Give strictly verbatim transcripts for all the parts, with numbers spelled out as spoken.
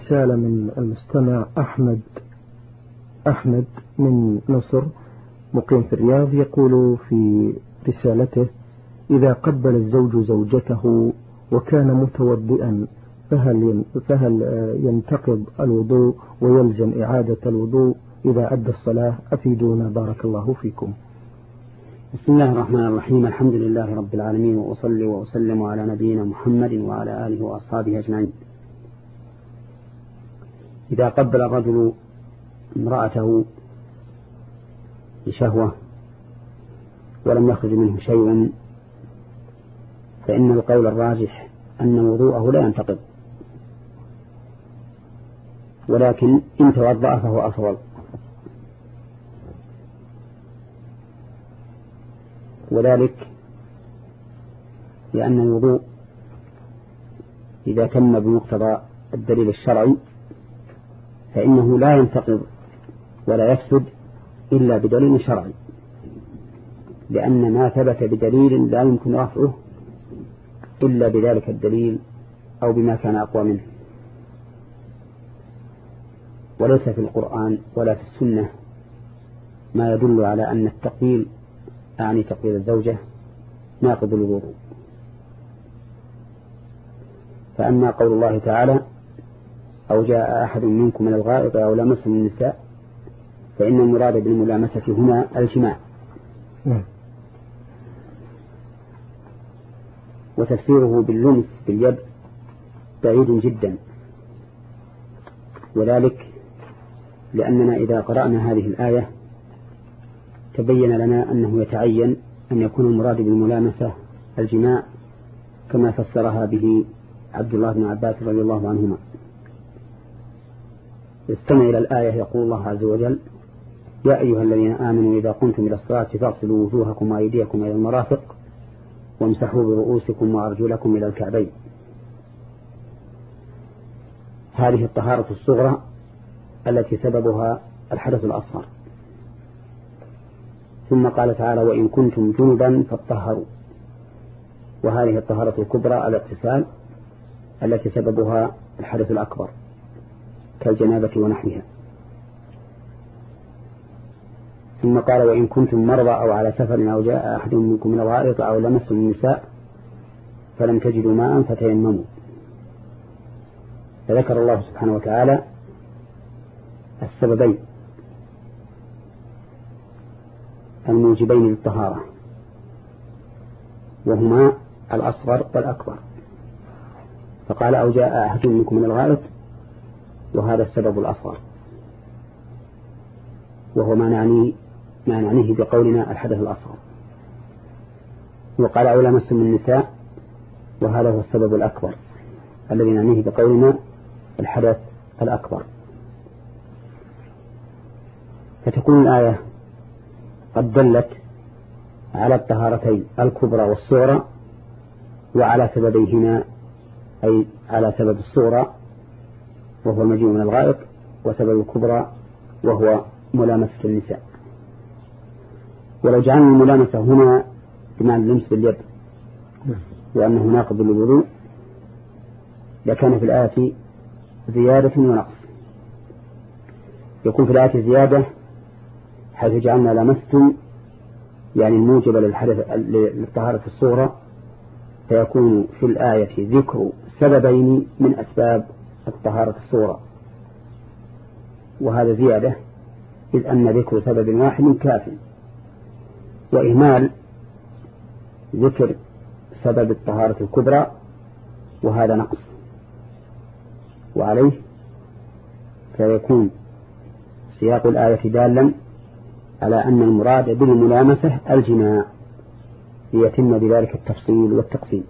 رسالة من المستمع أحمد أحمد من مصر مقيم في الرياض، يقول في رسالته: إذا قبل الزوج زوجته وكان متوضئا فهل فهل ينتقض الوضوء ويلزم إعادة الوضوء إذا أدى الصلاة؟ أفيدونا بارك الله فيكم. بسم الله الرحمن الرحيم. الحمد لله رب العالمين، وأصلي وأسلم على نبينا محمد وعلى آله وأصحابه أجمعين. إذا قبل الرجل امرأته بشهوة ولم يخرج منه شيء فإن القول الراجح أن وضوءه لا ينتقض، ولكن إن توضأ فهو أفضل، وذلك لأن الوضوء إذا تم بمقتضى الدليل الشرعي فإنه لا ينتقض ولا يفسد إلا بدليل شرعي، لأن ما ثبت بدليل لا يمكن رفعه إلا بذلك الدليل أو بما كان أقوى منه. وليس في القرآن ولا في السنة ما يدل على أن التقبيل أعني تقبيل الزوجة ناقض الوضوء. فأما قول الله تعالى: أو جاء أحد منكم من الغائط أو لمس النساء، فإن المراد بالملامسة هنا الجماع، وتفسيره باللمس باليد بعيد جدا، وذلك لأننا إذا قرأنا هذه الآية تبين لنا أنه يتعين أن يكون المراد بالملامسة الجماع كما فسرها به عبد الله بن عباس رضي الله عنهما. استمع إلى الآية. يقول الله عز وجل: يا أيها الذين آمنوا إذا قمتم إلى الصلاة فاغسلوا وجوهكم وأيديكم إلى المرافق وامسحوا برؤوسكم وأرجلكم إلى الكعبين. هذه الطهارة الصغرى التي سببها الحدث الأصغر. ثم قال تعالى: وإن كنتم جنبا فاطهروا. وهذه الطهارة الكبرى الاغتسال التي سببها الحدث الأكبر كالجنابة ونحوها. ثم قال: وإن كنتم مرضى أو على سفر أو جاء أحد منكم من الغائط أو لمستم النساء فلم تجدوا ماء فتيمموا. فذكر الله سبحانه وتعالى السببين الموجبين للطهارة، وهما الأصغر والأكبر. فقال: أو جاء أحد منكم من الغائط، وهذا السبب الأصغر، وهو ما نعنيه ما نعنيه بقولنا الحدث الأصغر. وقال: أو لمستم النساء، وهذا هو السبب الأكبر الذي نعنيه بقولنا الحدث الأكبر. فتكون الآية قد دلت على الطهارتين الكبرى والصغرى وعلى سببيهما، أي على سبب الصغرى وهو المجيء من الغائط، وسبب الكبرى وهو ملامسة النساء. ولو جعلنا الملامسة هنا بمعنى اللمس باليد وأنه ناقض للوضوء لكان في الآية زيادة ونقص. يكون في الآية زيادة حيث جعلنا لمستم يعني الموجب للحدث للطهارة الصغرى، فيكون في الآية ذكر سببين من أسباب الطهارة الصغرى، وهذا زيادة إذ أن ذكر سبب واحد كاف، وإهمال ذكر سبب الطهارة الكبرى وهذا نقص. وعليه فيكون سياق الآية دالا على أن المراد بالملامسة الجماع ليتم بذلك التفصيل والتقسيم.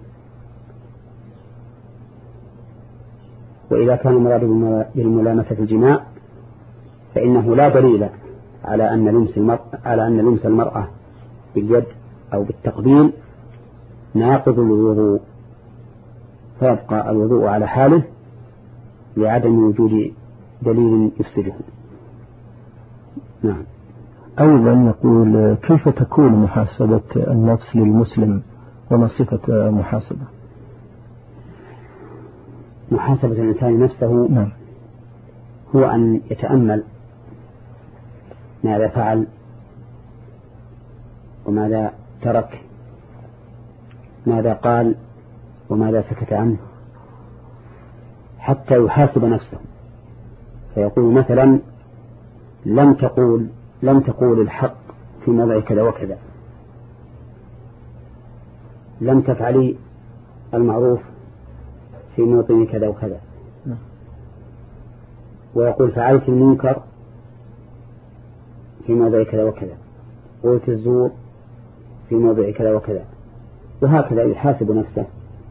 وإذا كان المراد بالملامسة الجماع فإنه لا دليل على أن لمس المرأة على أن لمس المرأة باليد أو بالتقبيل ناقض الوضوء، فيبقى الوضوء على حاله لعدم وجود دليل يفسده. نعم. أيضا يقول: كيف تكون محاسبة النفس للمسلم وما صفة محاسبة؟ محاسبة الإنسان نفسه نعم. هو أن يتأمل ماذا فعل وماذا ترك، ماذا قال وماذا سكت عنه، حتى يحاسب نفسه، فيقول مثلا لم تقول لم تقول الحق في موضع كذا وكذا، لم تفعلي المعروف في موطن كذا وكذا، ويقول فعلت المنكر في موضع كذا وكذا، قلت الزور في موضع كذا وكذا، وهكذا يحاسب نفسه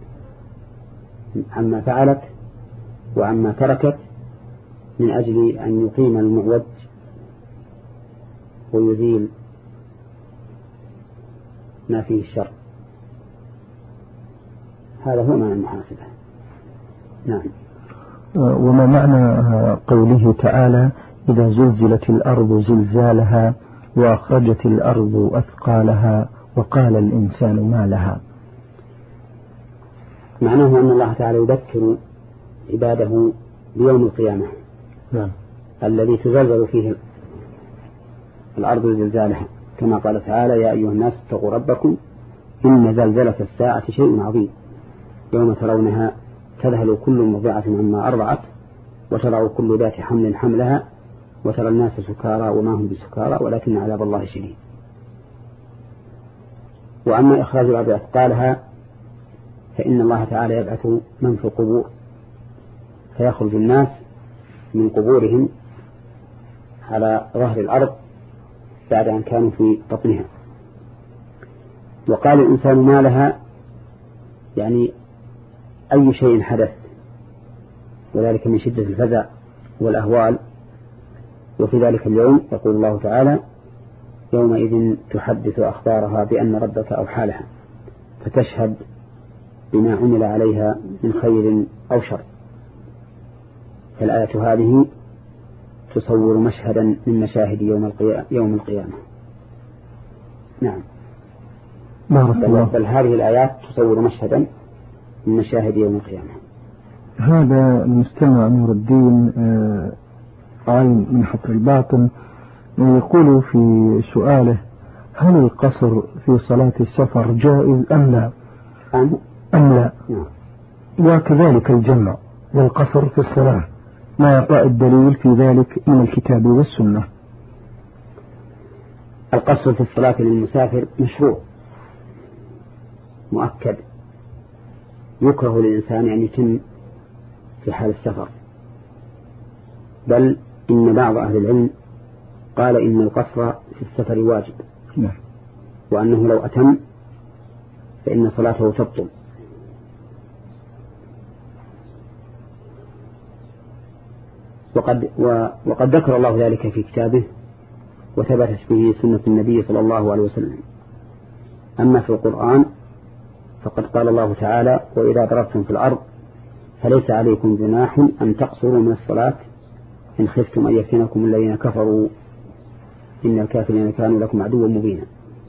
عما فعلت وعما تركت من أجل أن يقيم المعوج ويزيل ما فيه الشر. هذا هو معنى المحاسبة. نعم. وما معنى قوله تعالى إذا زلزلت الأرض زلزالها وأخرجت الأرض أثقالها وقال الإنسان ما لها؟ معناه أن الله تعالى يذكر عباده بيوم القيامة. نعم. الذي تزلزل فيه الأرض زلزالها، كما قال تعالى يا أيها الناس اتقوا ربكم إن زلزلة الساعة شيء عظيم يوم ترونها تذهل كل مرضعة عما أرضعت وترى كل ذات حمل حملها وترى الناس سكارى وما هم بسكارى ولكن عذاب الله شديد. وأما إخراج الأرض أثقالها فإن الله تعالى يبعث من في القبور فيخرج الناس من قبورهم على ظهر الأرض بعد أن كانوا في بطنها. وقال الإنسان ما لها يعني أي شيء حدث، وذلك من شدة الفزع والأهوال. وفي ذلك اليوم يقول الله تعالى يومئذ تحدث أخبارها بأن ربك أوحى لها فتشهد بما عمل عليها من خير أو شر. فالآية هذه تصور مشهدا من مشاهد يوم يوم القيامة. نعم. بل, بل هذه الآيات تصور مشهدا من مشاهد يوم القيامة. هذا المستمع نور الدين عين من حفر الباطن يقول في سؤاله هل القصر في صلاة السفر جائز أم لا؟ أم, أم لا؟ نعم. وكذلك الجمع والقصر في الصلاة ما يعطى الدليل في ذلك من الكتاب والسنة. القصر في الصلاة للمسافر مشروع مؤكد، يكره للإنسان أن يتم في حال السفر، بل إن بعض أهل العلم قال إن القصر في السفر واجب، نعم. وأنه لو أتم فإن صلاته تبطل. وقد, وقد ذكر الله ذلك في كتابه وثبتت به سنة النبي صلى الله عليه وسلم. أما في القرآن فقد قال الله تعالى وإذا ضربتم في الأرض فليس عليكم جناح أن تقصروا من الصلاة إن خفتم أن يفتنكم الذين كفروا إن الكافرين كانوا لكم عدوا مبينا.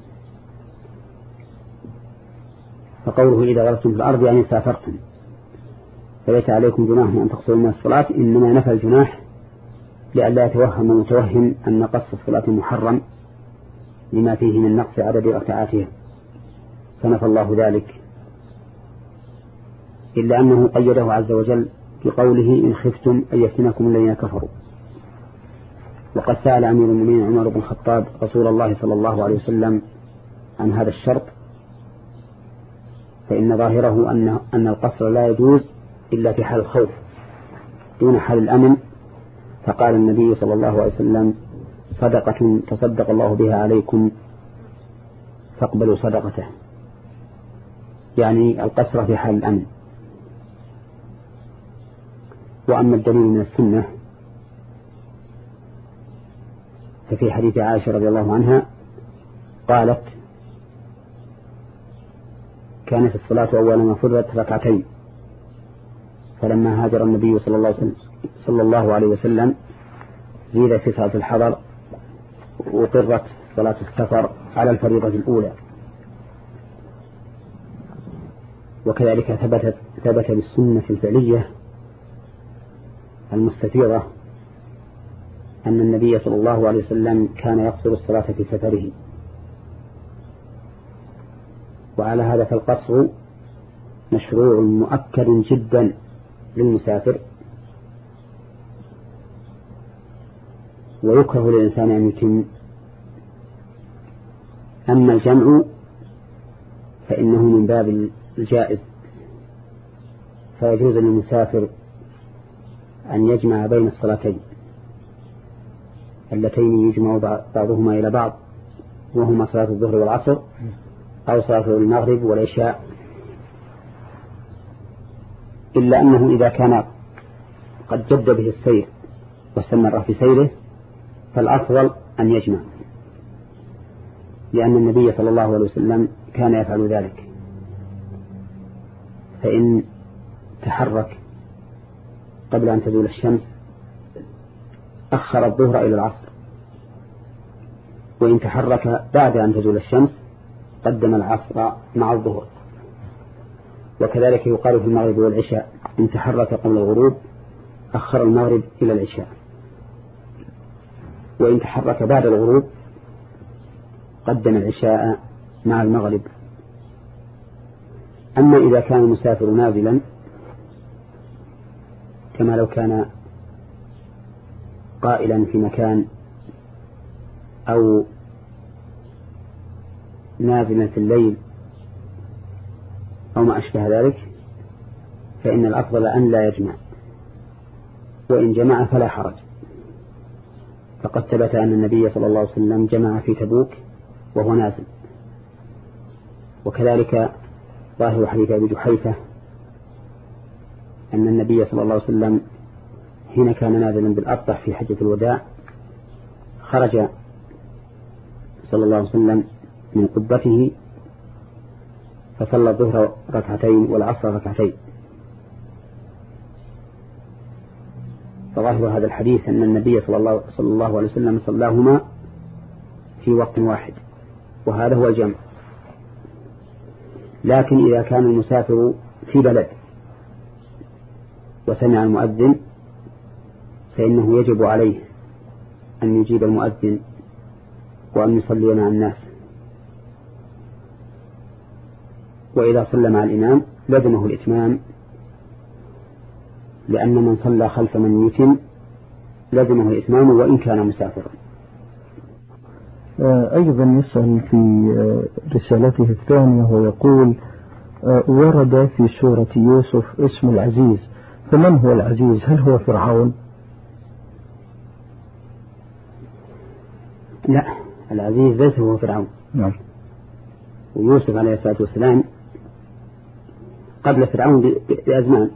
فقوله إذا ضربتم في الأرض يعني سافرتم فليس عليكم جناح أن تقصروا من الصلاة، إنما نفى الجناح لئلا يتوهم المتوهم أن قصر الصلاة محرم لما فيه من نقص عدد ركعاتها، فنفى الله ذلك، إلا أنه قيده عز وجل بقوله إن خفتم أن يفتنكم الذين كفروا. وقد سأل أمير المؤمنين عمر بن الخطاب رسول الله صلى الله عليه وسلم عن هذا الشرط، فإن ظاهره أن أن القصر لا يجوز إلا في حال الخوف دون حال الأمن، فقال النبي صلى الله عليه وسلم صدقة تصدق الله بها عليكم فاقبلوا صدقته، يعني القصر في حال الأمن. وأما الدليل من السنة ففي حديث عائشة رضي الله عنها قالت كانت الصلاة أول ما فرضت ركعتين، فلما هاجر النبي صلى الله عليه وسلم, صلى الله عليه وسلم زيد في صلاة الحضر وقرت صلاة السفر على الفريضة الأولى. وكذلك ثبتت ثبت بالسنة الفعلية المستفيضة أن النبي صلى الله عليه وسلم كان يقصر الصلاة في سفره، وعلى هذا فالقصر مشروع مؤكد جدا للمسافر، ويكره للإنسان أن يتم. أما الجمع فإنه من باب الجائز، فيجوز للمسافر أن يجمع بين الصلاتين اللتين يجمع بعضهما إلى بعض، وهما صلاة الظهر والعصر، أو صلاة المغرب والعشاء، إلا أنه إذا كان قد جد به السير واستمر في سيره فالأفضل أن يجمع، لأن النبي صلى الله عليه وسلم كان يفعل ذلك. فإن تحرك قبل أن تزول الشمس أخر الظهر إلى العصر، وإن تحرك بعد أن تزول الشمس قدم العصر مع الظهر. وكذلك يقال في المغرب والعشاء، إن تحرك قبل الغروب أخر المغرب إلى العشاء، وإن تحرك بعد الغروب قدم العشاء مع المغرب. أما إذا كان المسافر نازلا كما لو كان قائلا في مكان أو نازلا في الليل أو ما أشبه ذلك، فإن الأفضل أن لا يجمع، وإن جمع فلا حرج. فقد ثبت أن النبي صلى الله عليه وسلم جمع في تبوك وهو نازل، وكذلك ظاهر حديث أبي جحيفة أن النبي صلى الله عليه وسلم حين كان نازلا بالأبطح في حجة الوداع خرج صلى الله عليه وسلم من قبته فصلى الظهر ركعتين والعصر ركعتين. فظاهر هذا الحديث أن النبي صلى الله, صلى الله عليه وسلم صلاهما في وقت واحد، وهذا هو الجمع. لكن إذا كان المسافر في بلد وسمع المؤذن فإنه يجب عليه أن يجيب المؤذن وأن يصلي مع الناس، وإذا صلى مع الإمام لزمه الإتمام، لأن من صلى خلف من يتم لزمه الإتمام وإن كان مسافرا. أيضا يسأل في رسالته الثانية ويقول: ورد في سورة يوسف اسم العزيز، فمن هو العزيز؟ هل هو فرعون؟ لا، العزيز ليس هو فرعون. نعم. ويوسف عليه الصلاة والسلام قبل فرعون بأزمان،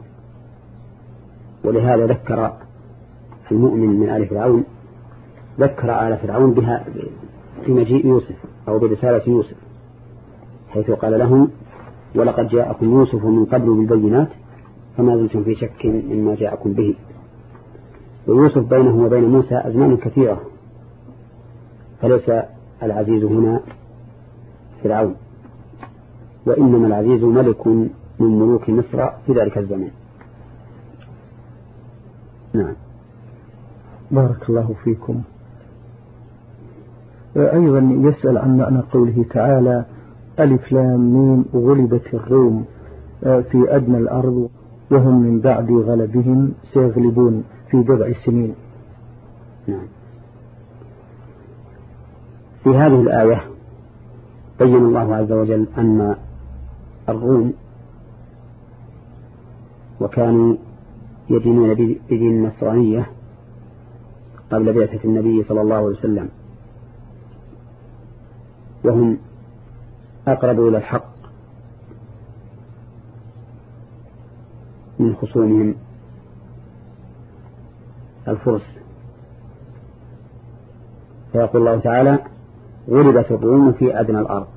ولهذا ذكر المؤمن من آل فرعون ذكر آل فرعون بها في مجيء يوسف أو برسالة يوسف، حيث قال لهم: ولقد جاءكم يوسف من قبل بالبينات فما زلتم في شك مما جاءكم به. ويوسف بينه وبين موسى أزمان كثيرة، فليس العزيز هنا فرعون، وإنما العزيز ملك من ملوك مصر في ذلك الزمان. نعم. بارك الله فيكم. أيضا يسأل عن معنى قوله تعالى: ألف لام ميم غلبت الروم في أدنى الأرض وهم من بعد غلبهم سيغلبون في بضع سنين. نعم. في هذه الآية بين الله عز وجل أن الروم وكانوا يدينون بدين النصرانية قبل بعثة النبي صلى الله عليه وسلم، وهم أقرب إلى الحق من خصومهم الفرس. فيقول الله تعالى: غلبت الروم في أدنى الأرض.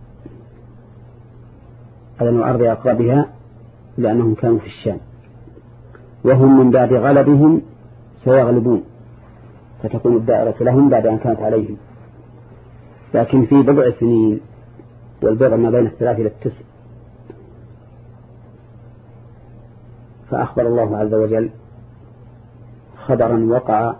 أدنى الأرض أقربها لأنهم كانوا في الشام، وهم من بعد غلبهم سيغلبون، فتكون الدائرة لهم بعد أن كانت عليهم، لكن في بضع سنين، والبضع ما بين الثلاث إلى التسع. فأخبر الله عز وجل خبرا وقع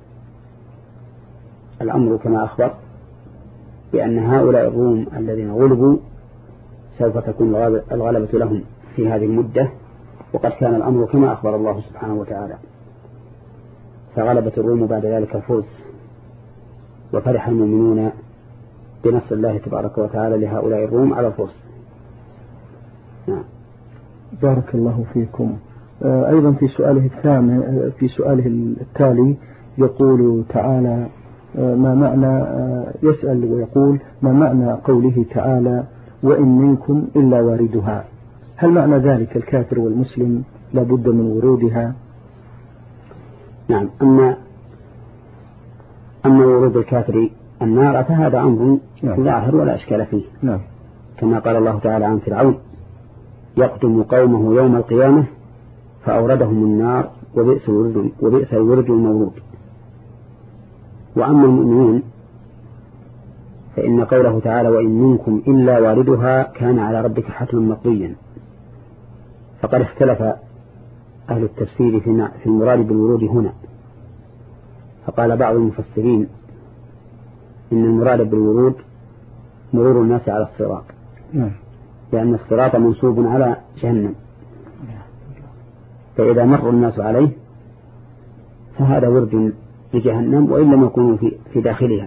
الأمر كما أخبر بأن هؤلاء الروم الذين غلبوا سوف تكون الغلبة لهم في هذه المدة، وقد كان الأمر كما أخبر الله سبحانه وتعالى، فغلبت الروم بعد ذلك الفرس، وفرح المؤمنون بنصر الله تبارك وتعالى لهؤلاء الروم على الفرس. نعم. بارك الله فيكم. أيضا في سؤاله الثامن في سؤاله التالي يقول تعالى ما معنى يسأل ويقول ما معنى قوله تعالى وإن منكم إلا واردها؟ هل معنى ذلك الكافر والمسلم لابد من ورودها؟ نعم. أما أما ورود الكافر النار فهذا أمر ظاهر ولا إشكال فيه. نعم. كما قال الله تعالى عن فرعون يقدم قومه يوم القيامة فأوردهم النار وبئس الورد وبئس الورد المورود. وأما المؤمنون فإن قوله تعالى وإن منكم إلا واردها كان على ربك حتما مقضيا، فقد اختلف أهل التفسير في المراد بالورود هنا، فقال بعض المفسرين إن المراد بالورود مرور الناس على الصراط، لأن الصراط منصوب على جهنم، فإذا مر الناس عليه فهذا ورد لجهنم وإن لم يكونوا في, في داخلها.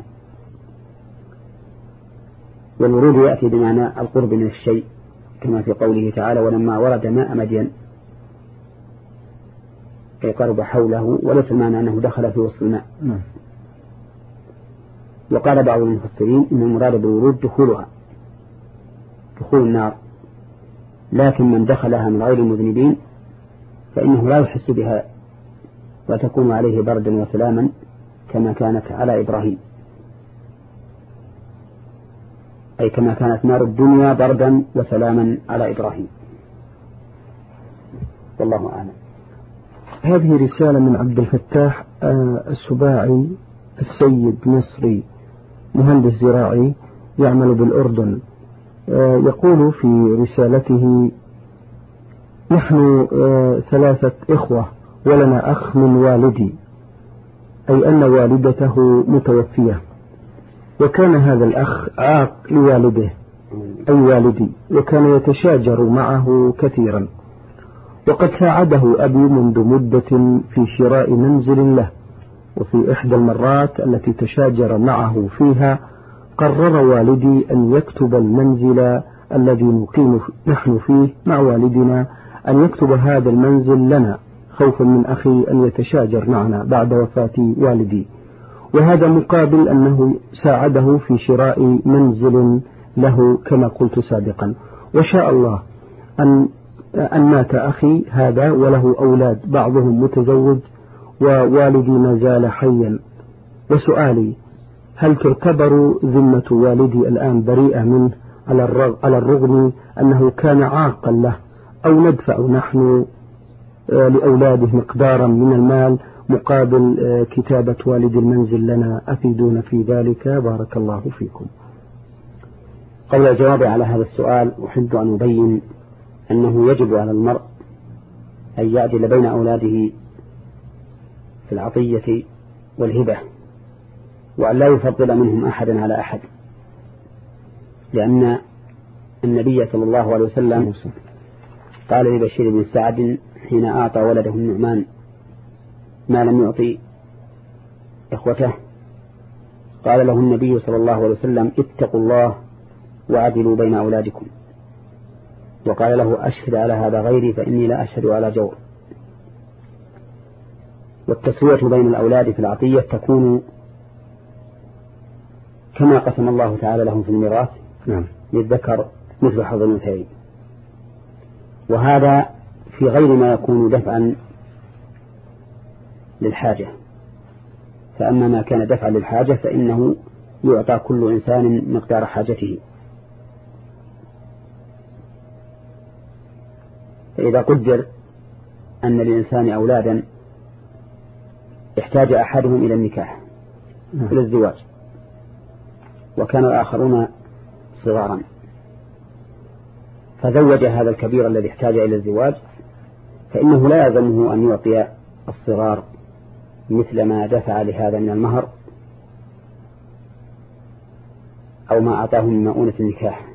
والورود يأتي بمعنى القرب من الشيء كما في قوله تعالى ولما ورد ماء مدين أي قرب حوله، وليس المعنى أنه دخل في وسط الماء. وقال بعض المفسرين إن المراد بالورود دخولها دخول النار، لكن من دخلها من غير المذنبين فإنه لا يحس بها وتكون عليه بردا وسلاما كما كانت على إبراهيم، أي كما كانت نار الدنيا بردا وسلاما على إبراهيم. والله أعلم. هذه رسالة من عبد الفتاح السباعي السيد مصري مهندس زراعي يعمل بالأردن. يقول في رسالته نحن ثلاثة إخوة ولنا أخ من والدي، أي أن والدته متوفية، وكان هذا الأخ عاق لوالده أي والدي، وكان يتشاجر معه كثيرا، وقد ساعده أبي منذ مدة في شراء منزل له، وفي إحدى المرات التي تشاجر معه فيها قرر والدي أن يكتب المنزل الذي نقيم نحن فيه مع والدنا، أن يكتب هذا المنزل لنا خوفا من أخي أن يتشاجر معنا بعد وفاة والدي، وهذا مقابل أنه ساعده في شراء منزل له كما قلت سابقا. وشاء الله أن أن مات أخي هذا وله أولاد بعضهم متزوج ووالدي ما زال حيا. وسؤالي هل تعتبر ذمة والدي الآن بريئة منه على الرغم أنه كان عاقا له، أو ندفع نحن لأولاده مقدارا من المال مقابل كتابة والد المنزل لنا؟ أفيدون في ذلك بارك الله فيكم. قبل الجواب على هذا السؤال أحب أن أبين أنه يجب على المرء أن يعدل بين أولاده في العطية والهبة، وأن لا يفضل منهم أحدا على أحد، لأن النبي صلى الله عليه وسلم قال لبشير بن سعد حين أعطى ولده النعمان ما لم يعطي إخوته، قال له النبي صلى الله عليه وسلم اتقوا الله وعدلوا بين أولادكم، وقال له أشهد على هذا غيري فإني لا أشهد على جور. والتسوية بين الأولاد في العطية تكون كما قسم الله تعالى لهم في الميراث للذكر مثل حظ الأنثيين، وهذا في غير ما يكون دفعا للحاجة. فأما ما كان دفعا للحاجة فإنه يعطى كل إنسان مقدار حاجته. فإذا قدر أن للإنسان أولادا احتاج أحدهم إلى النكاح إلى الزواج، وكان الآخرون صغارا، فزوج هذا الكبير الذي احتاج إلى الزواج، فإنه لا يلزمه أن يعطي الصغار مثل ما دفع لهذا من المهر أو ما أعطاه من مؤونة النكاح.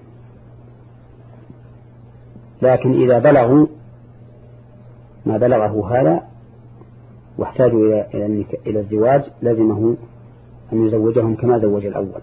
لكن إذا بلغوا ما بلغه هذا واحتاجوا إلى إلى الزواج لازمه أن يزوجهم كما زوج الأول.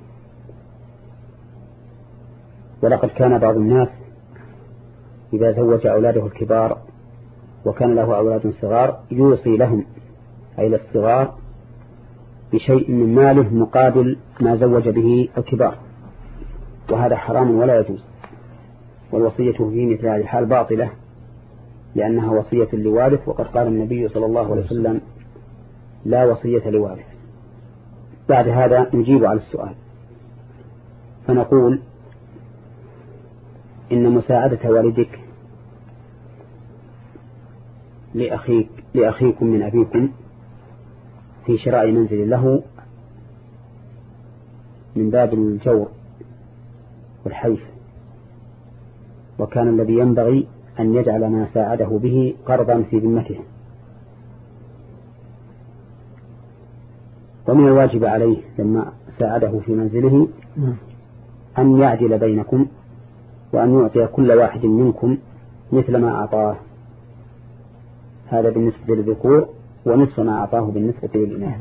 ولقد كان بعض الناس إذا زوج أولاده الكبار وكان له أولاد صغار يوصي لهم أي للصغار بشيء من ماله مقابل ما زوج به الكبار، وهذا حرام ولا يجوز. والوصية في مثل هذه الحال باطلة لأنها وصية لوارث، وقد قال النبي صلى الله عليه وسلم لا وصية لوارث. بعد هذا نجيب على السؤال فنقول إن مساعدة والدك لأخيك لأخيكم من أبيكم في شراء منزل له من باب الجور والحيف، وكان الذي ينبغي أن يجعل ما ساعده به قرضا في ذمته. ومن الواجب عليه لما ساعده في منزله أن يعدل بينكم وأن يعطي كل واحد منكم مثل ما أعطاه، هذا بالنسبة للذكور، ونصف ما أعطاه بالنسبة للإناث.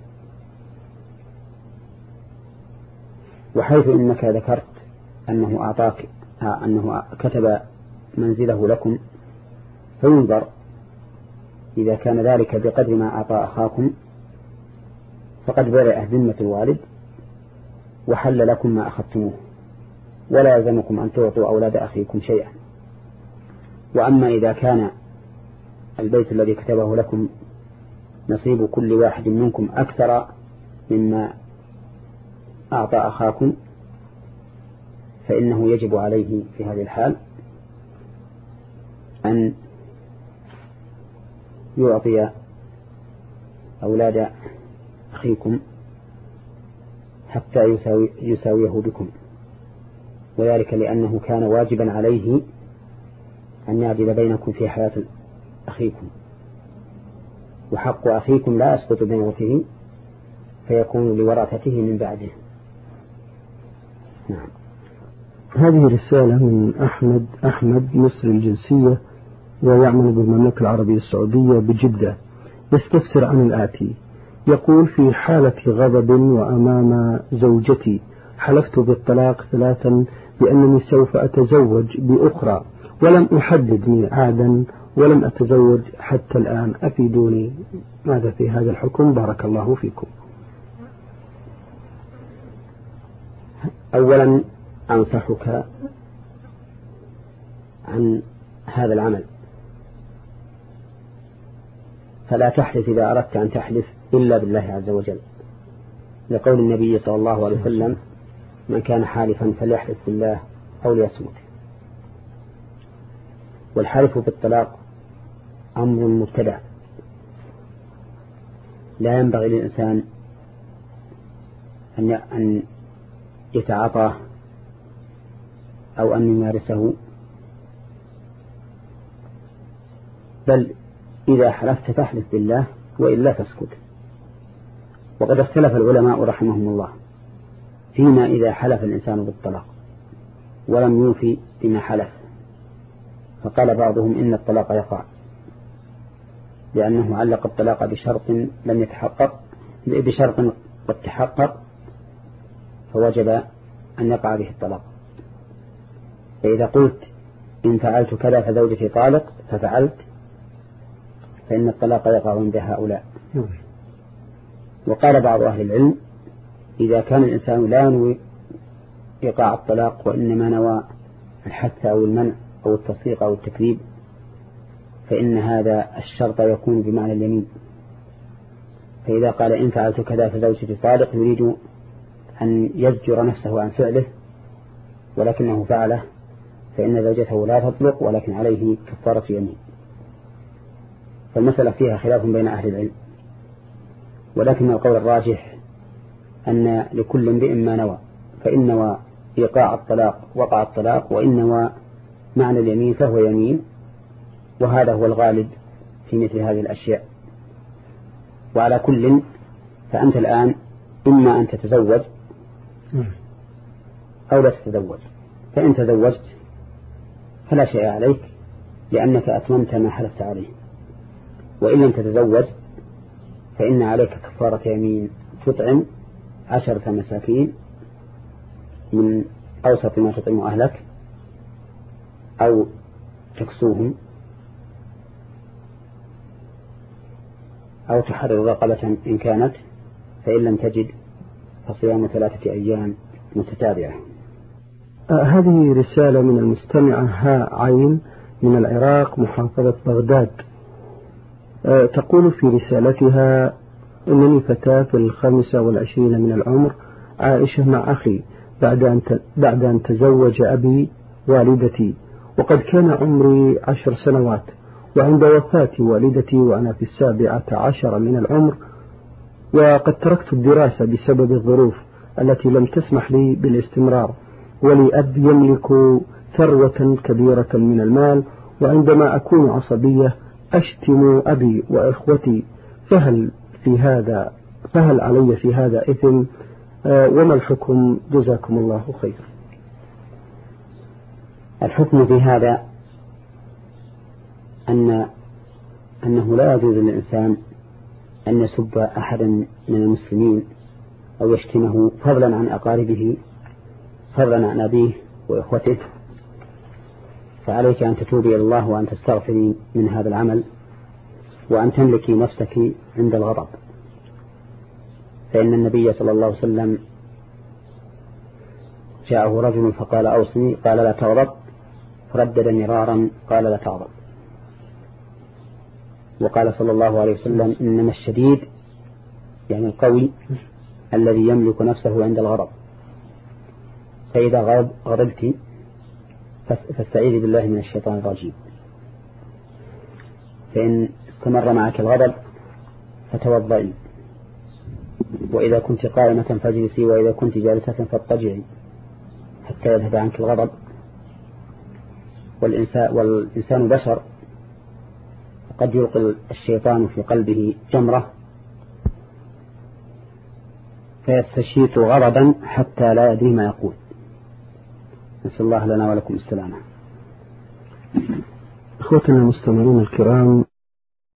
وحيث إنك ذكرت أنه أعطاك أنه كتب منزله لكم، فينظر إذا كان ذلك بقدر ما أعطى أخاكم فقد برئ ذمة الوالد وحل لكم ما أخذتموه، ولا يلزمكم أن تعطوا أولاد أخيكم شيئا. وأما إذا كان البيت الذي كتبه لكم نصيب كل واحد منكم أكثر مما أعطى أخاكم فإنه يجب عليه في هذه الحال أن يعطي أولاد أخيكم حتى يساوي يساويه بكم، وذلك لأنه كان واجبا عليه أن يعدل بينكم في حياة أخيكم، وحق أخيكم لا يسقط بموته فيكون لورثته من بعده. نعم. هذه رسالة من أحمد أحمد مصري الجنسية ويعمل بالمملكة العربية السعودية بجدة، يستفسر عن الآتي. يقول: في حالة غضب وأمام زوجتي حلفت بالطلاق ثلاثا بأنني سوف أتزوج بأخرى ولم أحدد ميعادا ولم أتزوج حتى الآن، أفيدوني ماذا في هذا الحكم بارك الله فيكم. أولا أنصحك عن هذا العمل، فلا تحلف إذا أردت أن تحلف إلا بالله عز وجل، لقول النبي صلى الله عليه وسلم: من كان حالفا فليحلف بالله أو ليصمت. والحلف بالطلاق أمر مبتدع، لا ينبغي للإنسان أن يتعاطاه أو أن يمارسه، بل إذا حلفت فاحلف بالله وإلا فاسكت. وقد اختلف العلماء رحمهم الله فيما إذا حلف الإنسان بالطلاق ولم يوفي بما حلف، فقال بعضهم إن الطلاق يقع لأنه علق الطلاق بشرط لم يتحقق بشرط قد تحقق فوجب أن يقع به الطلاق. فإذا قلت إن فعلت كذا فزوجتي طالق ففعلت فإن الطلاق يقع عند هؤلاء. وقال بعض أهل العلم إذا كان الإنسان لا ينوي إيقاع الطلاق وإنما نوى الحث أو المنع أو التصديق أو التكذيب فإن هذا الشرط يكون بمعنى اليمين. فإذا قال إن فعلت كذا فزوجتي طالق يريد أن يزجر نفسه عن فعله ولكنه فعله، فإن زوجته لا تطلق ولكن عليه كفارة يمين. فالمسألة فيها خلاف بين أهل العلم، ولكن القول الراجح أن لكل امرئ ما نوى، فإن نوى إيقاع الطلاق وقع الطلاق، وإن نوى معنى اليمين فهو يمين، وهذا هو الغالب في مثل هذه الأشياء. وعلى كل فأنت الآن إما أن تتزوج أو لا تتزوج. فإن تزوجت فلا شيء عليك لأنك أتممت ما حلفت عليه، وإن لم تتزوج فإن عليك كفارة يمين تطعم عشرة مساكين من أوسط ما تطعم أهلك أو تكسوهم أو تحرر رقبة إن كانت، فإن لم تجد فصيام ثلاثة أيام متتابعة. آه هذه رسالة من المستمعة ها عين من العراق محافظة بغداد. آه تقول في رسالتها: إنني فتاة في الخامسة والعشرين من العمر عائشة مع أخي بعد أن بعد أن تزوج أبي والدتي، وقد كان عمري عشر سنوات، وعند وفاة والدتي وأنا في السابعة عشر من العمر، وقد تركت الدراسة بسبب الظروف التي لم تسمح لي بالاستمرار، ولي أب يملك ثروة كبيرة من المال، وعندما أكون عصبية أشتم أبي وإخوتي، فهل في هذا فهل علي في هذا إثم؟ آه وما الحكم؟ جزاكم الله خير. الحكم في هذا أن أنه لا يجوز للإنسان أن يسب أحدا من المسلمين أو يشتمه فضلا عن أقاربه، فضلا عن أبيه وإخوته، فعليك أن تتوبي إلى الله وأن تستغفري من هذا العمل، وأن تملكي نفسك عند الغضب، فإن النبي صلى الله عليه وسلم جاءه رجل فقال: أوصني، قال: لا تغضب، فردد مرارا قال: لا تغضب. وقال صلى الله عليه وسلم: إنما الشديد يعني القوي الذي يملك نفسه عند الغضب، فإذا غضبت فاستعيذ بالله من الشيطان الرجيم. فإن استمر معك الغضب فتوضئي، وإذا كنت قائمة فاجلسي، وإذا كنت جالسة فاضطجعي حتى يذهب عنك الغضب. والإنسان, والإنسان بشر، قد يلقي الشيطان في قلبه جمرة فيستشيط غضبا حتى لا يدري ما يقول. نسأل الله لنا ولكم السلامة. إخوتنا المستمعين الكرام،